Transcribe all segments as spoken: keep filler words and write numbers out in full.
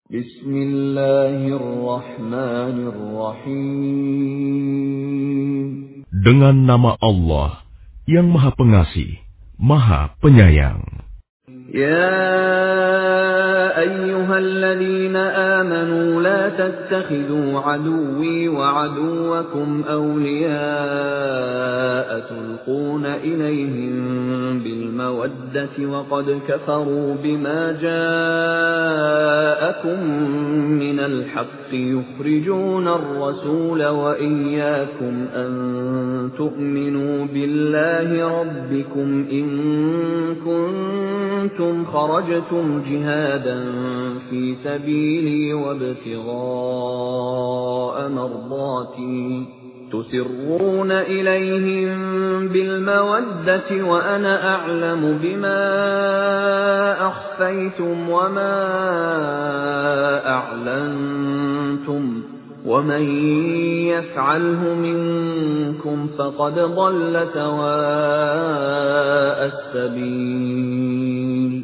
Bismillahirrahmanirrahim. Dengan nama Allah yang Maha Pengasih, Maha Penyayang. يا أيها الذين آمنوا لا تتخذوا عدوي وعدوكم أولياء تلقون إليهم بالمودة وقد كفروا بما جاءكم من الحق يخرجون الرسول وإياكم أن تؤمنوا بالله ربكم إن كنتم خرجتم جهادا في سبيلي وابتغاء مرضاتي تسرون إليهم بالمودة وأنا أعلم بما أخفيتم وما أعلنتم ومن يفعله منكم فقد ضل سواء السبيل.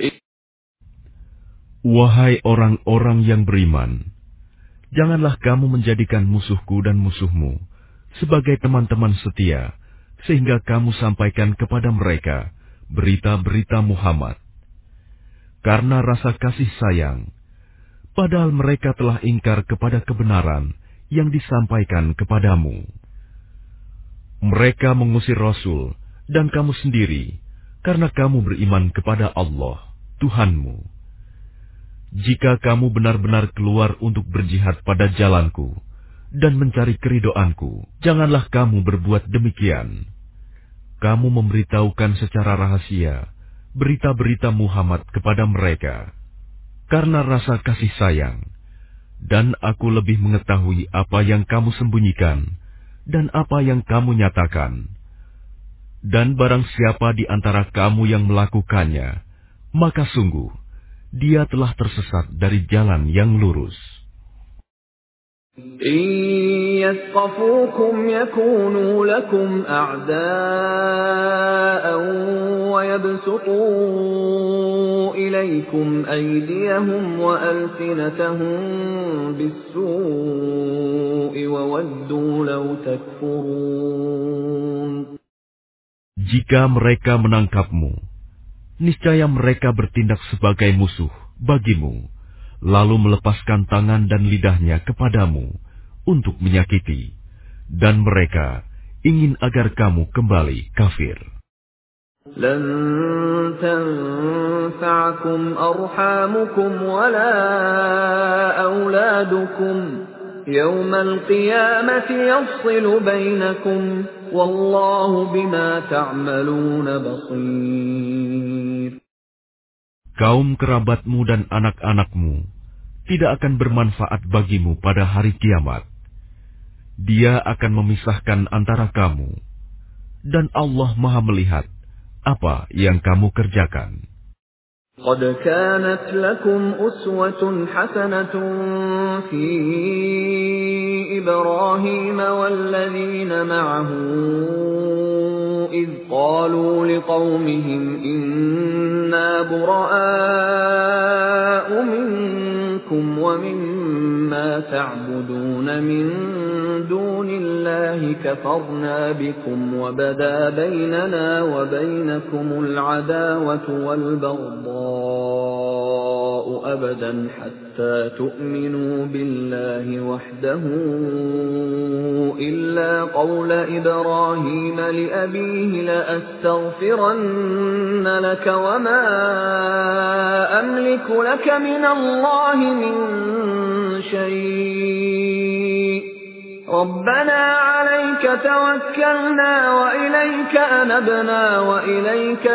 Wahai orang-orang yang beriman, janganlah kamu menjadikan musuhku dan musuhmu sebagai teman-teman setia, sehingga kamu sampaikan kepada mereka berita-berita Muhammad. Karena rasa kasih sayang, padahal mereka telah ingkar kepada kebenaran yang disampaikan kepadamu. Mereka mengusir Rasul dan kamu sendiri, karena kamu beriman kepada Allah, Tuhanmu. Jika kamu benar-benar keluar untuk berjihad pada jalanku dan mencari keridoanku, janganlah kamu berbuat demikian. Kamu memberitahukan secara rahasia berita-berita Muhammad kepada mereka karena rasa kasih sayang, dan aku lebih mengetahui apa yang kamu sembunyikan dan apa yang kamu nyatakan. Dan barang siapa di antara kamu yang melakukannya, maka sungguh dia telah tersesat dari jalan yang lurus. إن يثقفوكم يكونوا لكم أعداء ويبسطوا إليكم أيديهم وألسنتهم بالسوء وودوا لو تكفرون. Jika mereka menangkapmu, niscaya mereka bertindak sebagai musuh bagimu, lalu melepaskan tangan dan lidahnya kepadamu untuk menyakiti, dan mereka ingin agar kamu kembali kafir. لن تنفعكم أرحامكم ولا أولادكم يوم القيامة يفصل بينكم والله بما تعملون بصير. Kaum kerabatmu dan anak-anakmu tidak akan bermanfaat bagimu pada hari kiamat. Dia akan memisahkan antara kamu, dan Allah Maha melihat apa yang kamu kerjakan. قد كانت لكم أسوة حسنة في إبراهيم والذين معه إذ قالوا لقومهم إنا براء منكم ومما تعبدون من دون الله كفرنا بكم وبدا بيننا وبينكم العداوة والبغضاء أبدا حتى تؤمنوا بالله وحده إلا قول إبراهيم لأبيه لأستغفرن لك وما أملك لك من الله من شيء ربنا عليك توكلنا وإليك أنبنا وإليك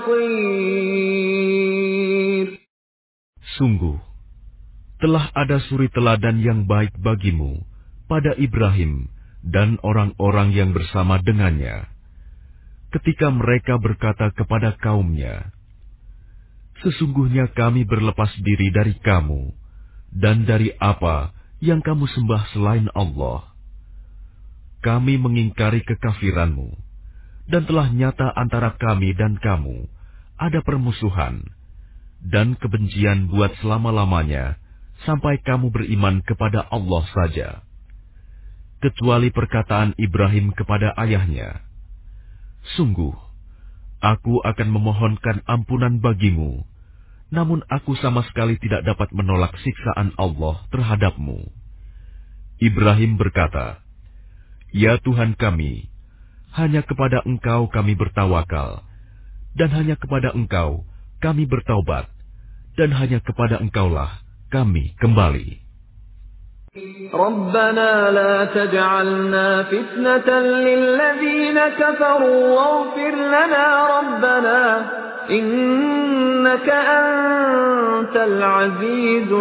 المصير. Sungguh, telah ada suri teladan yang baik bagimu pada Ibrahim dan orang-orang yang bersama dengannya, ketika mereka berkata kepada kaumnya, sesungguhnya kami berlepas diri dari kamu dan dari apa yang kamu sembah selain Allah. Kami mengingkari kekafiranmu, dan telah nyata antara kami dan kamu ada permusuhan dan kebencian buat selama-lamanya sampai kamu beriman kepada Allah saja, kecuali perkataan Ibrahim kepada ayahnya, "Sungguh, aku akan memohonkan ampunan bagimu, namun aku sama sekali tidak dapat menolak siksaan Allah terhadapmu." Ibrahim berkata, "Ya Tuhan kami, hanya kepada Engkau kami bertawakal, dan hanya kepada Engkau kami bertaubat, dan hanya kepada Engkaulah kami kembali." رَبَّنَا لَا تَجْعَلْنَا فِتْنَةً لِّلَّذِينَ كَفَرُوا وَاغْفِرْ لَنَا رَبَّنَا إِنَّكَ أَنتَ الْعَزِيزُ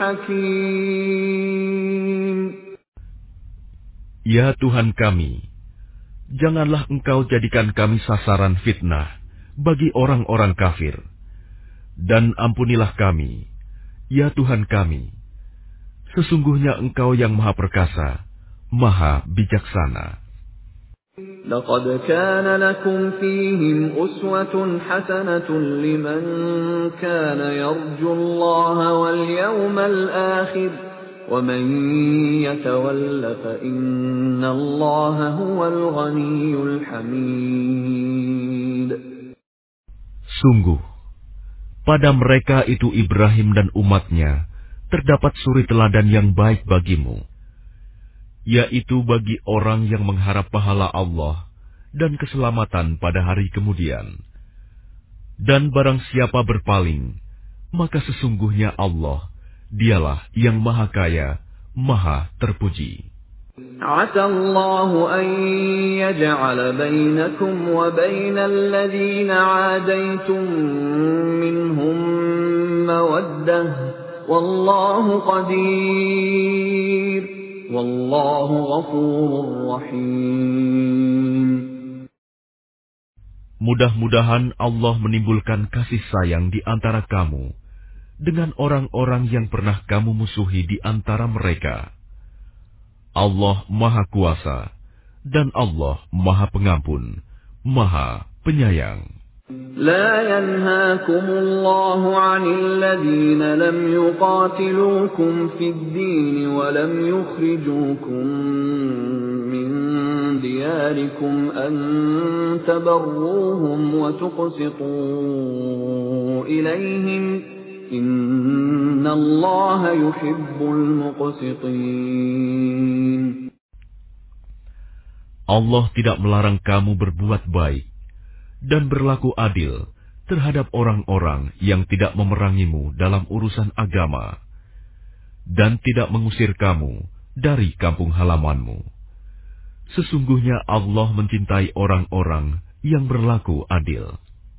الْحَكِيمُ. Ya Tuhan kami, janganlah Engkau jadikan kami sasaran fitnah bagi orang-orang kafir, dan ampunilah kami, ya Tuhan kami. Sesungguhnya Engkau yang Maha Perkasa, Maha Bijaksana. لَقَدْ كَانَ لَكُمْ فِيهِمْ أُسْوَةٌ حَسَنَةٌ لِّمَن كَانَ يَرْجُو اللَّهَ وَالْيَوْمَ الْآخِرَ وَمَن يَتَوَلَّ فَإِنَّ اللَّهَ هُوَ الْغَنِيُّ الْحَمِيدُ. Sungguh, pada mereka itu Ibrahim dan umatnya terdapat suri teladan yang baik bagimu, yaitu bagi orang yang mengharap pahala Allah dan keselamatan pada hari kemudian. Dan barang siapa berpaling, maka sesungguhnya Allah, Dialah yang Maha Kaya, Maha Terpuji. عَسَى اللَّهُ أَن يَجْعَلَ بَيْنَكُمْ وَبَيْنَ الَّذِينَ عَادَيْتُم مِّنْهُم مَّوَدَّةً وَاللَّهُ قَدِيرٌ وَاللَّهُ غَفُورٌ رَّحِيمٌ. Mudah-mudahan Allah menimbulkan kasih sayang di antara kamu dengan orang-orang yang pernah kamu musuhi di antara mereka. Allah Maha Kuasa dan Allah Maha Pengampun, Maha Penyayang. لا ينهاكم الله عن الذين لم يقاتلوكم في الدين ولم يخرجوكم من دياركم أن تبروهم وتقسطوا إليهم إن الله يحب المقسطين. Allah tidak melarang kamu berbuat baik dan berlaku adil terhadap orang-orang yang tidak memerangimu dalam urusan agama dan tidak mengusir kamu dari kampung halamanmu. Sesungguhnya Allah mencintai orang-orang yang berlaku adil.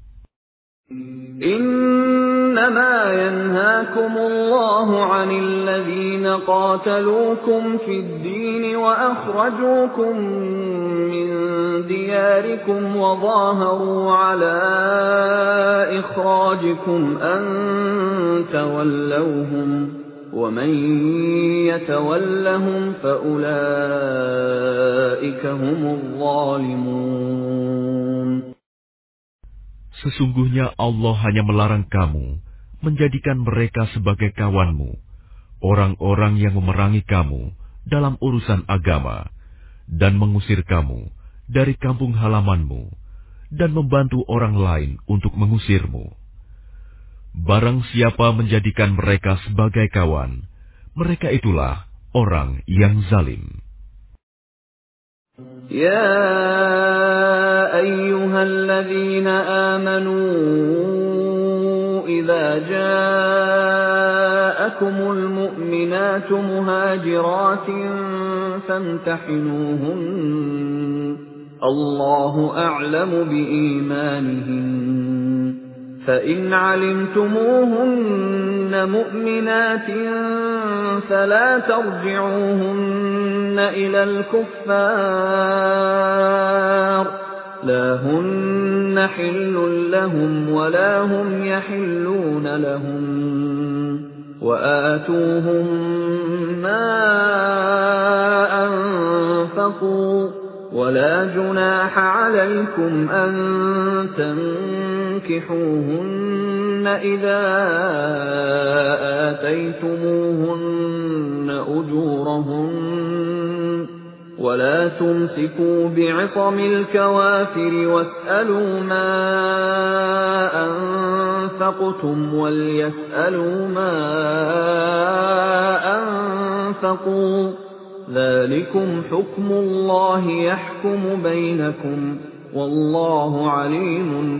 إنما ينهاكم الله عن الذين قاتلوكم في الدين وأخرجوكم من دياركم وظاهروا على إخراجكم أن تولوهم ومن يتولهم فأولئك هم الظالمون. Sesungguhnya Allah hanya melarang kamu menjadikan mereka sebagai kawanmu, orang-orang yang memerangi kamu dalam urusan agama, dan mengusir kamu dari kampung halamanmu, dan membantu orang lain untuk mengusirmu. Barang siapa menjadikan mereka sebagai kawan, mereka itulah orang yang zalim. يا أيها الذين آمنوا إذا جاءكم المؤمنات مهاجرات فامتحنوهن الله أعلم بإيمانهن فإن علمتموهن مؤمنات فلا ترجعوهن إلى الكفار لا هن حل لهم ولا هم يحلون لهم وآتوهم ما أنفقوا ولا جناح عليكم أن تنكحوهن إذا آتيتموهن أجورهن ولا تمسكوا بعصم الكوافر واسألوا ما أنفقتم وليسألوا ما أنفقوا ذلكم حكم الله يحكم بينكم والله عليم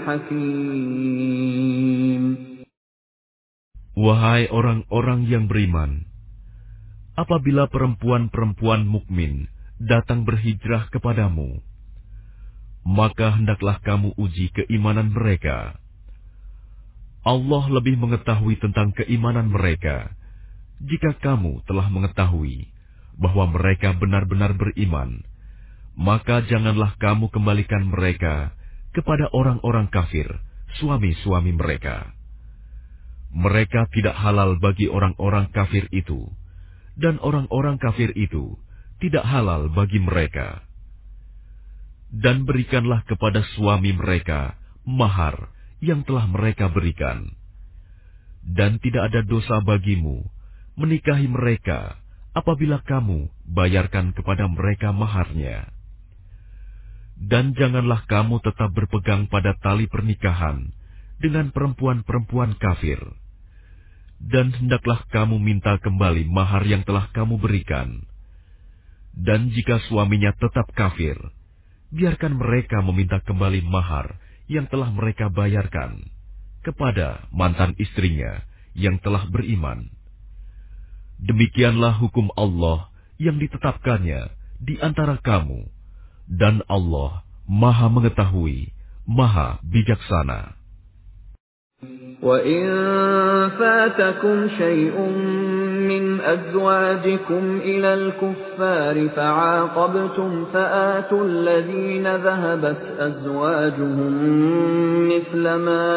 حكيم. Wahai orang-orang yang beriman, apabila perempuan-perempuan mukmin datang berhijrah kepadamu, maka hendaklah kamu uji keimanan mereka. Allah lebih mengetahui tentang keimanan mereka. Jika kamu telah mengetahui bahwa mereka benar-benar beriman, maka janganlah kamu kembalikan mereka kepada orang-orang kafir, suami-suami mereka. Mereka tidak halal bagi orang-orang kafir itu, dan orang-orang kafir itu tidak halal bagi mereka. Dan berikanlah kepada suami mereka mahar yang telah mereka berikan. Dan tidak ada dosa bagimu menikahi mereka apabila kamu bayarkan kepada mereka maharnya. Dan janganlah kamu tetap berpegang pada tali pernikahan dengan perempuan-perempuan kafir. Dan hendaklah kamu minta kembali mahar yang telah kamu berikan. Dan jika suaminya tetap kafir, biarkan mereka meminta kembali mahar yang telah mereka bayarkan kepada mantan istrinya yang telah beriman. Demikianlah hukum Allah yang ditetapkannya di antara kamu, dan Allah Maha Mengetahui, Maha Bijaksana. وَإِن فَاتَكُمْ شَيْءٌ مِّنْ أَزْوَاجِكُمْ إِلَى الْكُفَّارِ فَعَاقَبْتُمْ فَآتُوا الَّذِينَ ذَهَبَتْ أَزْوَاجُهُم مِّثْلَ مَا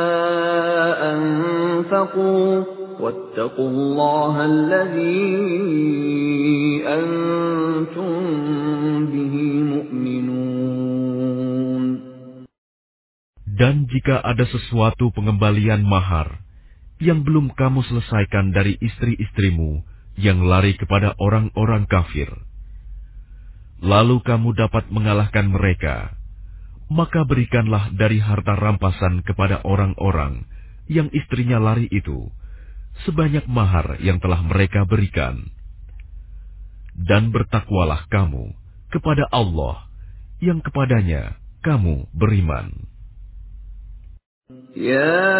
أَنفَقُوا وَاتَّقُوا اللَّهَ الَّذِي أَنتُم بِهِ مُؤْمِنُونَ. Dan jika ada sesuatu pengembalian mahar yang belum kamu selesaikan dari istri-istrimu yang lari kepada orang-orang kafir, lalu kamu dapat mengalahkan mereka, maka berikanlah dari harta rampasan kepada orang-orang yang istrinya lari itu sebanyak mahar yang telah mereka berikan. Dan bertakwalah kamu kepada Allah yang kepadanya kamu beriman. يا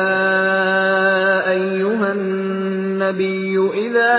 أيها النبي إذا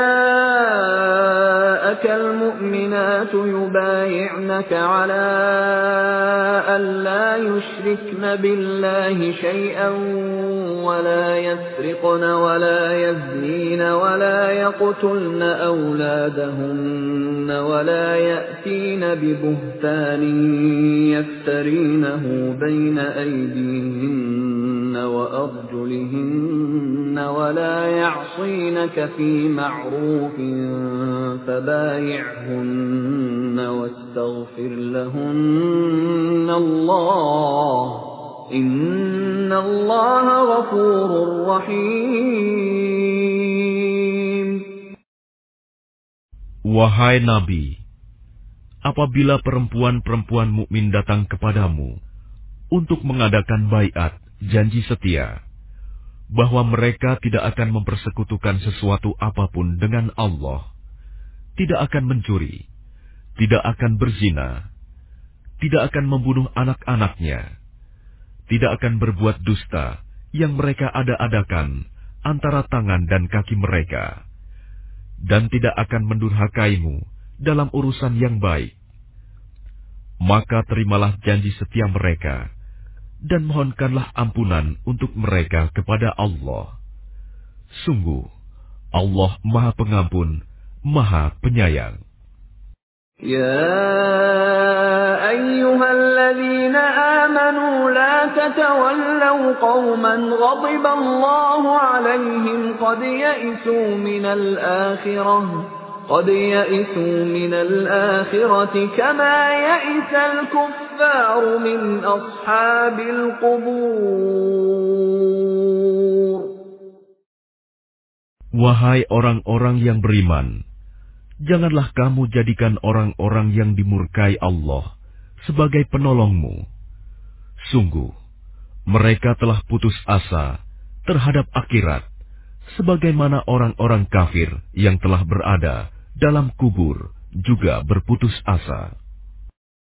جاءك المؤمنات يبايعنك على أن لا يشركن بالله شيئا ولا يسرقن ولا يزنين ولا يقتلن أولادهن ولا يأتين ببهتان يفترينه بين أيديهن وأرجلهن ولا يعصينك في معروف فبايعهن واستغفر لهن الله إن الله غفور رحيم. Wahai Nabi, apabila perempuan-perempuan mukmin datang kepadamu untuk mengadakan baiat, janji setia, bahwa mereka tidak akan mempersekutukan sesuatu apapun dengan Allah, tidak akan mencuri, tidak akan berzina, tidak akan membunuh anak-anaknya, tidak akan berbuat dusta yang mereka ada-adakan antara tangan dan kaki mereka, dan tidak akan mendurhakaimu dalam urusan yang baik, maka terimalah janji setia mereka, dan mohonkanlah ampunan untuk mereka kepada Allah. Sungguh, Allah Maha Pengampun, Maha Penyayang. يا أيها الذين آمنوا لا تتولوا قوما غضب الله عليهم قد يئسوا من الآخرة قد يئسوا من الآخرة كما يئس الكفار من أصحاب القبور. Wahai orang-orang yang beriman, janganlah kamu jadikan orang-orang yang dimurkai Allah sebagai penolongmu. Sungguh, mereka telah putus asa terhadap akhirat, sebagaimana orang-orang kafir yang telah berada dalam kubur juga berputus asa.